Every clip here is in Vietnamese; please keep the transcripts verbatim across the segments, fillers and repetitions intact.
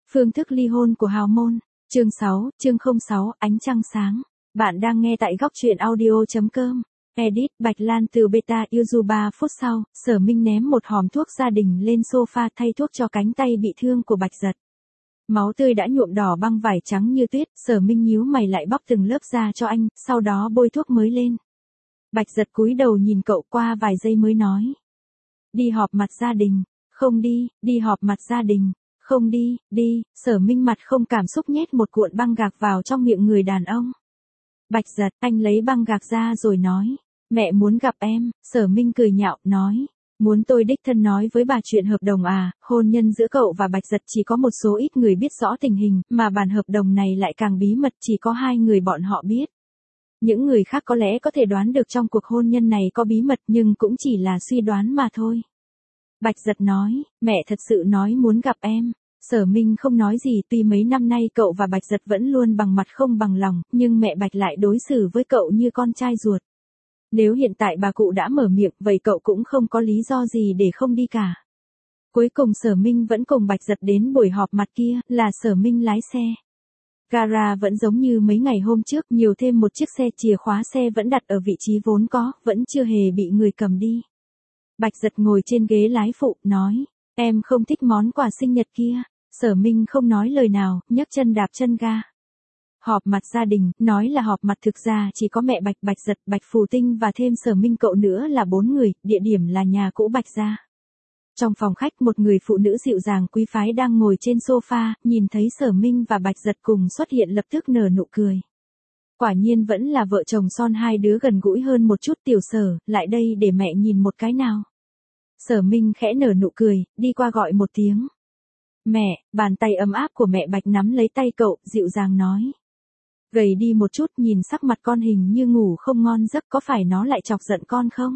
Phương thức ly hôn của hào môn. Chương sáu, chương không sáu, ánh trăng sáng. Bạn đang nghe tại góc truyện audio chấm com. Edit, Bạch Lan từ beta Yuzu ba phút sau, Sở Minh ném một hòm thuốc gia đình lên sofa thay thuốc cho cánh tay bị thương của Bạch Giật. Máu tươi đã nhuộm đỏ băng vải trắng như tuyết, Sở Minh nhíu mày lại bóc từng lớp da cho anh, sau đó bôi thuốc mới lên. Bạch Giật cúi đầu nhìn cậu qua vài giây mới nói. Đi họp mặt gia đình. Không đi, đi họp mặt gia đình. Không đi, đi, Sở Minh mặt không cảm xúc nhét một cuộn băng gạc vào trong miệng người đàn ông. Bạch Giật, anh lấy băng gạc ra rồi nói. Mẹ muốn gặp em, Sở Minh cười nhạo, nói. Muốn tôi đích thân nói với bà chuyện hợp đồng à, hôn nhân giữa cậu và Bạch Giật chỉ có một số ít người biết rõ tình hình, mà bản hợp đồng này lại càng bí mật, chỉ có hai người bọn họ biết. Những người khác có lẽ có thể đoán được trong cuộc hôn nhân này có bí mật nhưng cũng chỉ là suy đoán mà thôi. Bạch Giật nói, mẹ thật sự nói muốn gặp em. Sở Minh không nói gì, tuy mấy năm nay cậu và Bạch Giật vẫn luôn bằng mặt không bằng lòng, nhưng mẹ Bạch lại đối xử với cậu như con trai ruột. Nếu hiện tại bà cụ đã mở miệng, vậy cậu cũng không có lý do gì để không đi cả. Cuối cùng Sở Minh vẫn cùng Bạch Giật đến buổi họp mặt kia, là Sở Minh lái xe. Gara vẫn giống như mấy ngày hôm trước, nhiều thêm một chiếc xe, chìa khóa xe vẫn đặt ở vị trí vốn có, vẫn chưa hề bị người cầm đi. Bạch Giật ngồi trên ghế lái phụ, nói, em không thích món quà sinh nhật kia. Sở Minh không nói lời nào, nhấc chân đạp chân ga. Họp mặt gia đình, nói là họp mặt thực ra chỉ có mẹ Bạch, Bạch Giật, Bạch Phù Tinh và thêm Sở Minh cậu nữa là bốn người, địa điểm là nhà cũ Bạch gia. Trong phòng khách một người phụ nữ dịu dàng quý phái đang ngồi trên sofa, nhìn thấy Sở Minh và Bạch Giật cùng xuất hiện lập tức nở nụ cười. Quả nhiên vẫn là vợ chồng son, hai đứa gần gũi hơn một chút. Tiểu Sở, lại đây để mẹ nhìn một cái nào. Sở Minh khẽ nở nụ cười, đi qua gọi một tiếng. Mẹ, bàn tay ấm áp của mẹ Bạch nắm lấy tay cậu, dịu dàng nói. Gầy đi một chút, nhìn sắc mặt con hình như ngủ không ngon giấc, có phải nó lại chọc giận con không?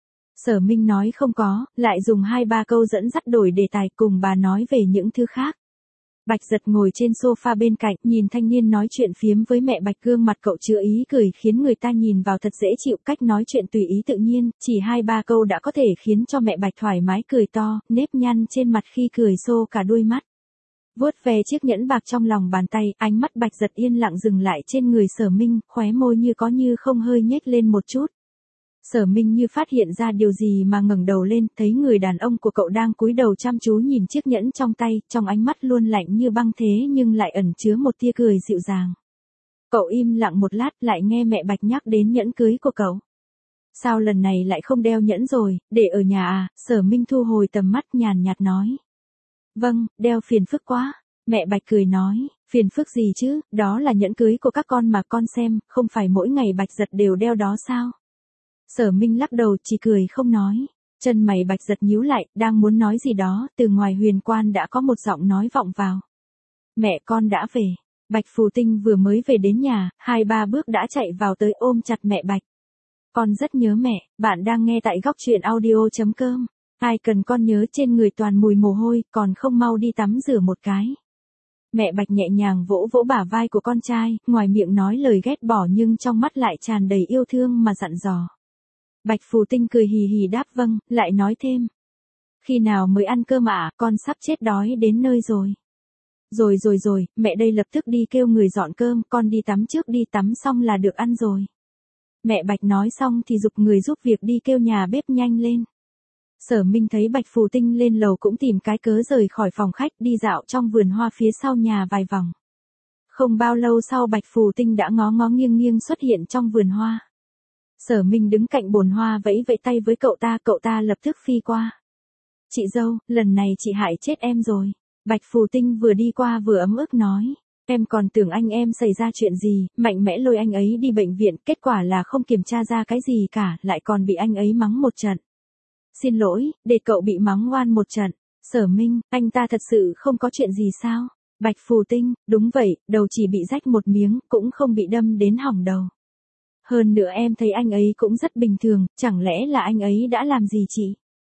Sở Minh nói không có, lại dùng hai ba câu dẫn dắt đổi đề tài cùng bà nói về những thứ khác. Bạch Giật ngồi trên sofa bên cạnh, nhìn thanh niên nói chuyện phiếm với mẹ Bạch, gương mặt cậu chứa ý cười khiến người ta nhìn vào thật dễ chịu, cách nói chuyện tùy ý tự nhiên, chỉ hai ba câu đã có thể khiến cho mẹ Bạch thoải mái cười to, nếp nhăn trên mặt khi cười xô cả đôi mắt. Vuốt về chiếc nhẫn bạc trong lòng bàn tay, ánh mắt Bạch Giật yên lặng dừng lại trên người Sở Minh, khóe môi như có như không hơi nhếch lên một chút. Sở Minh như phát hiện ra điều gì mà ngẩng đầu lên, thấy người đàn ông của cậu đang cúi đầu chăm chú nhìn chiếc nhẫn trong tay, trong ánh mắt luôn lạnh như băng thế nhưng lại ẩn chứa một tia cười dịu dàng. Cậu im lặng một lát, lại nghe mẹ Bạch nhắc đến nhẫn cưới của cậu. Sao lần này lại không đeo nhẫn rồi, để ở nhà à? Sở Minh thu hồi tầm mắt nhàn nhạt nói. Vâng, đeo phiền phức quá. Mẹ Bạch cười nói, phiền phức gì chứ, đó là nhẫn cưới của các con mà con xem, không phải mỗi ngày Bạch Giật đều đeo đó sao? Sở Minh lắc đầu, chỉ cười không nói. Chân mày Bạch Giật nhíu lại, đang muốn nói gì đó, từ ngoài huyền quan đã có một giọng nói vọng vào. Mẹ con đã về. Bạch Phù Tinh vừa mới về đến nhà, hai ba bước đã chạy vào tới ôm chặt mẹ Bạch. Con rất nhớ mẹ, bạn đang nghe tại góc truyện audio chấm com. Ai cần con nhớ, trên người toàn mùi mồ hôi, còn không mau đi tắm rửa một cái. Mẹ Bạch nhẹ nhàng vỗ vỗ bả vai của con trai, ngoài miệng nói lời ghét bỏ nhưng trong mắt lại tràn đầy yêu thương mà dặn dò. Bạch Phù Tinh cười hì hì đáp vâng, lại nói thêm. Khi nào mới ăn cơm ạ, con sắp chết đói đến nơi rồi. Rồi rồi rồi, mẹ đây lập tức đi kêu người dọn cơm, con đi tắm trước đi, tắm xong là được ăn rồi. Mẹ Bạch nói xong thì giục người giúp việc đi kêu nhà bếp nhanh lên. Sở Minh thấy Bạch Phù Tinh lên lầu cũng tìm cái cớ rời khỏi phòng khách, đi dạo trong vườn hoa phía sau nhà vài vòng. Không bao lâu sau Bạch Phù Tinh đã ngó ngó nghiêng nghiêng xuất hiện trong vườn hoa. Sở Minh đứng cạnh bồn hoa vẫy vẫy tay với cậu ta, cậu ta lập tức phi qua. Chị dâu, lần này chị hại chết em rồi. Bạch Phù Tinh vừa đi qua vừa ấm ức nói. Em còn tưởng anh em xảy ra chuyện gì, mạnh mẽ lôi anh ấy đi bệnh viện, kết quả là không kiểm tra ra cái gì cả, lại còn bị anh ấy mắng một trận. Xin lỗi, để cậu bị mắng oan một trận. Sở Minh, anh ta thật sự không có chuyện gì sao? Bạch Phù Tinh, đúng vậy, đầu chỉ bị rách một miếng, cũng không bị đâm đến hỏng đầu. Hơn nữa em thấy anh ấy cũng rất bình thường, chẳng lẽ là anh ấy đã làm gì chị?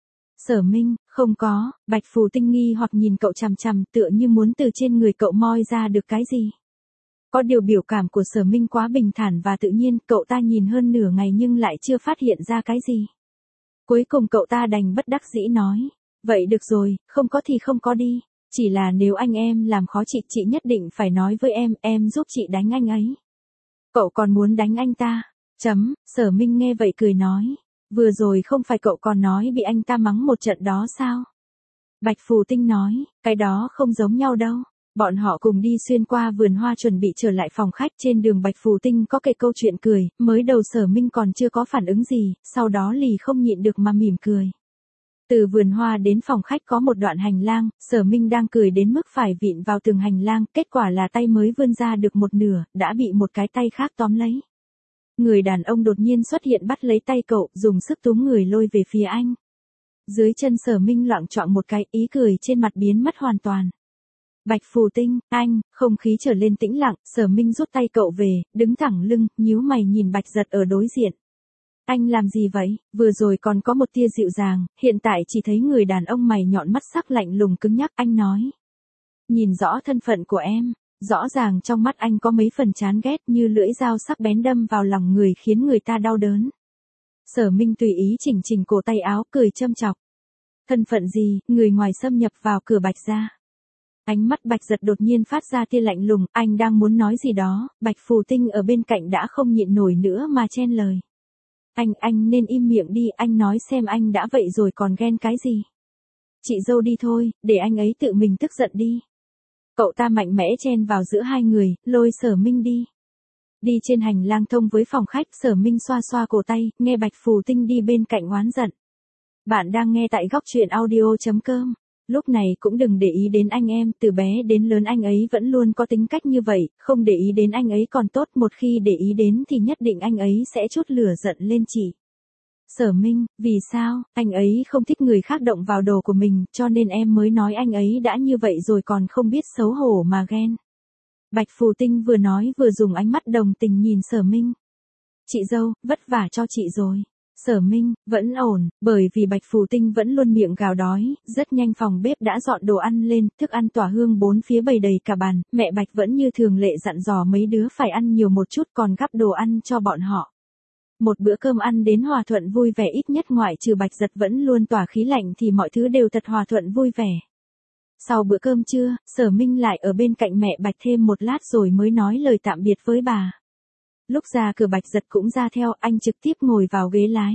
Sở Minh, không có. Bạch Phù Tinh nghi hoặc nhìn cậu chằm chằm, tựa như muốn từ trên người cậu moi ra được cái gì. Có điều biểu cảm của Sở Minh quá bình thản và tự nhiên, cậu ta nhìn hơn nửa ngày nhưng lại chưa phát hiện ra cái gì. Cuối cùng cậu ta đành bất đắc dĩ nói, vậy được rồi, không có thì không có đi. Chỉ là nếu anh em làm khó chị, chị nhất định phải nói với em, em giúp chị đánh anh ấy. Cậu còn muốn đánh anh ta? Chấm, Sở Minh nghe vậy cười nói. Vừa rồi không phải cậu còn nói bị anh ta mắng một trận đó sao? Bạch Phù Tinh nói, cái đó không giống nhau đâu. Bọn họ cùng đi xuyên qua vườn hoa chuẩn bị trở lại phòng khách, trên đường Bạch Phù Tinh có kể câu chuyện cười, mới đầu Sở Minh còn chưa có phản ứng gì, sau đó lì không nhịn được mà mỉm cười. Từ vườn hoa đến phòng khách có một đoạn hành lang, Sở Minh đang cười đến mức phải vịn vào tường hành lang, kết quả là tay mới vươn ra được một nửa, đã bị một cái tay khác tóm lấy. Người đàn ông đột nhiên xuất hiện bắt lấy tay cậu, dùng sức túm người lôi về phía anh. Dưới chân Sở Minh loạng choạng một cái, ý cười trên mặt biến mất hoàn toàn. Bạch Phù Tinh, anh, không khí trở lên tĩnh lặng, Sở Minh rút tay cậu về, đứng thẳng lưng, nhíu mày nhìn Bạch Giật ở đối diện. Anh làm gì vậy? Vừa rồi còn có một tia dịu dàng, hiện tại chỉ thấy người đàn ông mày nhọn mắt sắc lạnh lùng cứng nhắc, anh nói. Nhìn rõ thân phận của em, rõ ràng trong mắt anh có mấy phần chán ghét như lưỡi dao sắc bén đâm vào lòng người khiến người ta đau đớn. Sở Minh tùy ý chỉnh chỉnh cổ tay áo, cười châm chọc. Thân phận gì, người ngoài xâm nhập vào cửa Bạch gia. Ánh mắt Bạch Giật đột nhiên phát ra tia lạnh lùng, anh đang muốn nói gì đó, Bạch Phù Tinh ở bên cạnh đã không nhịn nổi nữa mà chen lời. Anh, anh nên im miệng đi, anh nói xem anh đã vậy rồi còn ghen cái gì. Chị dâu đi thôi, để anh ấy tự mình tức giận đi. Cậu ta mạnh mẽ chen vào giữa hai người, lôi Sở Minh đi. Đi trên hành lang thông với phòng khách, Sở Minh xoa xoa cổ tay, nghe Bạch Phù Tinh đi bên cạnh oán giận. Bạn đang nghe tại góc truyện audio chấm com. Lúc này cũng đừng để ý đến anh em, từ bé đến lớn anh ấy vẫn luôn có tính cách như vậy, không để ý đến anh ấy còn tốt, một khi để ý đến thì nhất định anh ấy sẽ chút lửa giận lên chị. Sở Minh, vì sao, anh ấy không thích người khác động vào đồ của mình, cho nên em mới nói anh ấy đã như vậy rồi còn không biết xấu hổ mà ghen. Bạch Phù Tinh vừa nói vừa dùng ánh mắt đồng tình nhìn Sở Minh. Chị dâu, vất vả cho chị rồi. Sở Minh, vẫn ổn, bởi vì Bạch Phù Tinh vẫn luôn miệng gào đói, rất nhanh phòng bếp đã dọn đồ ăn lên, thức ăn tỏa hương bốn phía bày đầy cả bàn, mẹ Bạch vẫn như thường lệ dặn dò mấy đứa phải ăn nhiều một chút còn gắp đồ ăn cho bọn họ. Một bữa cơm ăn đến hòa thuận vui vẻ, ít nhất ngoại trừ Bạch Giật vẫn luôn tỏa khí lạnh thì mọi thứ đều thật hòa thuận vui vẻ. Sau bữa cơm trưa, Sở Minh lại ở bên cạnh mẹ Bạch thêm một lát rồi mới nói lời tạm biệt với bà. Lúc ra cửa Bạch Giật cũng ra theo, anh trực tiếp ngồi vào ghế lái.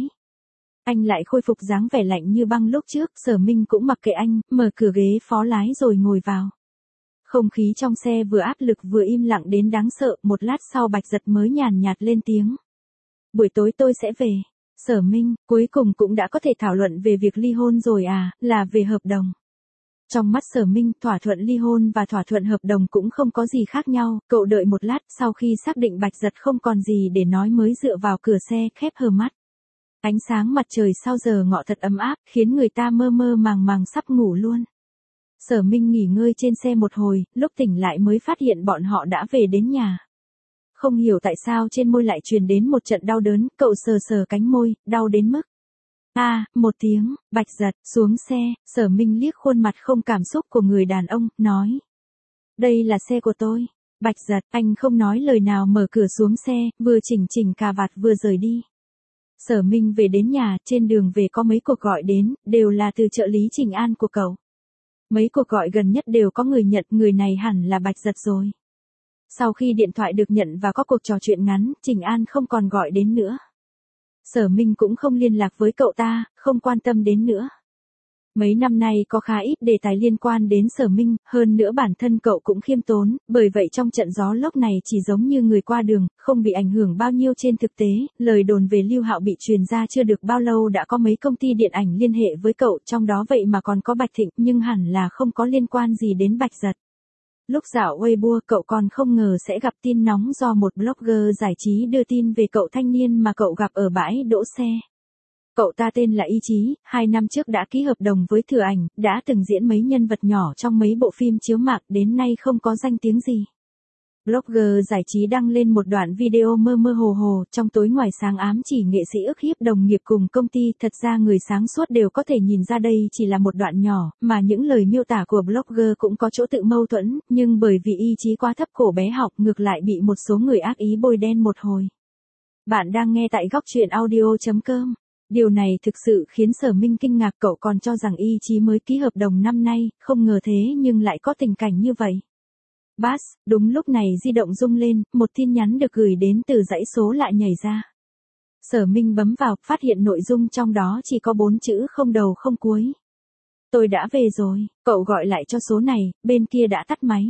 Anh lại khôi phục dáng vẻ lạnh như băng lúc trước, Sở Minh cũng mặc kệ anh, mở cửa ghế phó lái rồi ngồi vào. Không khí trong xe vừa áp lực vừa im lặng đến đáng sợ, một lát sau Bạch Giật mới nhàn nhạt lên tiếng. Buổi tối tôi sẽ về. Sở Minh, cuối cùng cũng đã có thể thảo luận về việc ly hôn rồi à, là về hợp đồng. Trong mắt Sở Minh, thỏa thuận ly hôn và thỏa thuận hợp đồng cũng không có gì khác nhau, cậu đợi một lát, sau khi xác định Bạch Giật không còn gì để nói mới dựa vào cửa xe, khép hờ mắt. Ánh sáng mặt trời sau giờ ngọ thật ấm áp, khiến người ta mơ mơ màng màng sắp ngủ luôn. Sở Minh nghỉ ngơi trên xe một hồi, lúc tỉnh lại mới phát hiện bọn họ đã về đến nhà. Không hiểu tại sao trên môi lại truyền đến một trận đau đớn, cậu sờ sờ cánh môi, đau đến mức. A, à, một tiếng, Bạch Giật, xuống xe, Sở Minh liếc khuôn mặt không cảm xúc của người đàn ông, nói. Đây là xe của tôi. Bạch Giật, anh không nói lời nào mở cửa xuống xe, vừa chỉnh chỉnh cà vạt vừa rời đi. Sở Minh về đến nhà, trên đường về có mấy cuộc gọi đến, đều là từ trợ lý Trình An của cậu. Mấy cuộc gọi gần nhất đều có người nhận, người này hẳn là Bạch Giật rồi. Sau khi điện thoại được nhận và có cuộc trò chuyện ngắn, Trình An không còn gọi đến nữa. Sở Minh cũng không liên lạc với cậu ta, không quan tâm đến nữa. Mấy năm nay có khá ít đề tài liên quan đến Sở Minh, hơn nữa bản thân cậu cũng khiêm tốn, bởi vậy trong trận gió lốc này chỉ giống như người qua đường, không bị ảnh hưởng bao nhiêu trên thực tế, lời đồn về Lưu Hạo bị truyền ra chưa được bao lâu đã có mấy công ty điện ảnh liên hệ với cậu, trong đó vậy mà còn có Bạch Thịnh, nhưng hẳn là không có liên quan gì đến Bạch Giật. Lúc dạo Weibo cậu còn không ngờ sẽ gặp tin nóng do một blogger giải trí đưa tin về cậu thanh niên mà cậu gặp ở bãi đỗ xe. Cậu ta tên là Y Chí, hai năm trước đã ký hợp đồng với Thừa Ảnh, đã từng diễn mấy nhân vật nhỏ trong mấy bộ phim chiếu mạng, đến nay không có danh tiếng gì. Blogger giải trí đăng lên một đoạn video mơ mơ hồ hồ, trong tối ngoài sáng ám chỉ nghệ sĩ ức hiếp đồng nghiệp cùng công ty, thật ra người sáng suốt đều có thể nhìn ra đây chỉ là một đoạn nhỏ, mà những lời miêu tả của blogger cũng có chỗ tự mâu thuẫn, nhưng bởi vì Y Chí quá thấp cổ bé học ngược lại bị một số người ác ý bôi đen một hồi. Bạn đang nghe tại góc truyện audio chấm com. Điều này thực sự khiến Sở Minh kinh ngạc, cậu còn cho rằng y chí mới ký hợp đồng năm nay, không ngờ thế nhưng lại có tình cảnh như vậy. Bass, đúng lúc này di động rung lên, một tin nhắn được gửi đến từ dãy số lạ nhảy ra. Sở Minh bấm vào, phát hiện nội dung trong đó chỉ có bốn chữ không đầu không cuối. Tôi đã về rồi, cậu gọi lại cho số này, bên kia đã tắt máy.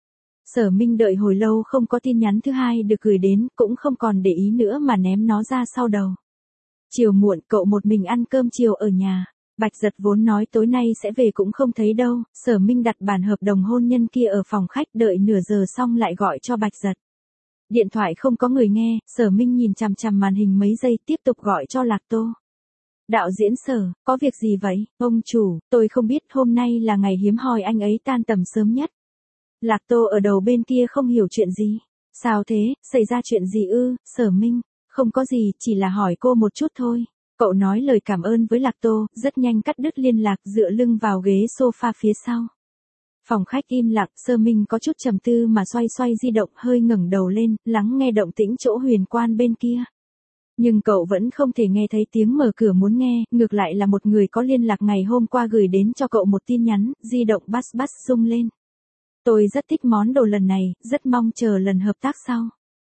Sở Minh đợi hồi lâu không có tin nhắn thứ hai được gửi đến, cũng không còn để ý nữa mà ném nó ra sau đầu. Chiều muộn, cậu một mình ăn cơm chiều ở nhà. Bạch Giật vốn nói tối nay sẽ về cũng không thấy đâu, Sở Minh đặt bản hợp đồng hôn nhân kia ở phòng khách, đợi nửa giờ xong lại gọi cho Bạch Giật. Điện thoại không có người nghe, Sở Minh nhìn chằm chằm màn hình mấy giây, tiếp tục gọi cho Lạc Tô. Đạo diễn Sở, có việc gì vậy? Ông chủ, tôi không biết, hôm nay là ngày hiếm hoi anh ấy tan tầm sớm nhất. Lạc Tô ở đầu bên kia không hiểu chuyện gì. Sao thế, xảy ra chuyện gì ư? Sở Minh, không có gì, chỉ là hỏi cô một chút thôi. Cậu nói lời cảm ơn với Lạc Tô, rất nhanh cắt đứt liên lạc, dựa lưng vào ghế sofa phía sau. Phòng khách im lặng, Sở Minh có chút trầm tư mà xoay xoay di động, hơi ngẩng đầu lên, lắng nghe động tĩnh chỗ huyền quan bên kia. Nhưng cậu vẫn không thể nghe thấy tiếng mở cửa muốn nghe, ngược lại là một người có liên lạc ngày hôm qua gửi đến cho cậu một tin nhắn, di động bass bass rung lên. Tôi rất thích món đồ lần này, rất mong chờ lần hợp tác sau.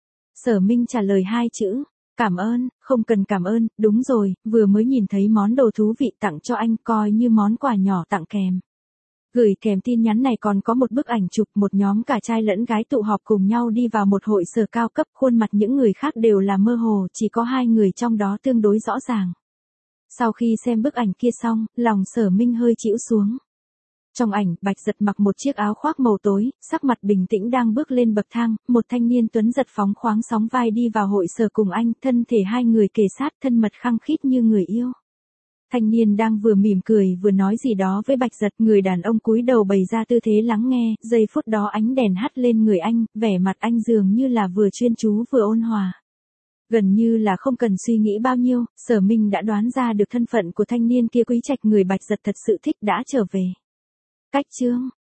Sở Minh trả lời hai chữ. Cảm ơn, không cần cảm ơn, đúng rồi, vừa mới nhìn thấy món đồ thú vị tặng cho anh, coi như món quà nhỏ tặng kèm. Gửi kèm tin nhắn này còn có một bức ảnh chụp, một nhóm cả trai lẫn gái tụ họp cùng nhau đi vào một hội sở cao cấp, khuôn mặt những người khác đều là mơ hồ, chỉ có hai người trong đó tương đối rõ ràng. Sau khi xem bức ảnh kia xong, lòng Sở Minh hơi chịu xuống. Trong ảnh, Bạch Giật mặc một chiếc áo khoác màu tối, sắc mặt bình tĩnh đang bước lên bậc thang, một thanh niên tuấn giật phóng khoáng sóng vai đi vào hội sở cùng anh, thân thể hai người kề sát, thân mật khăng khít như người yêu. Thanh niên đang vừa mỉm cười vừa nói gì đó với Bạch Giật, người đàn ông cúi đầu bày ra tư thế lắng nghe, giây phút đó ánh đèn hắt lên người anh, vẻ mặt anh dường như là vừa chuyên chú vừa ôn hòa. Gần như là không cần suy nghĩ bao nhiêu, Sở Minh đã đoán ra được thân phận của thanh niên kia, Quý Trạch người Bạch Giật thật sự thích đã trở về. Cách chương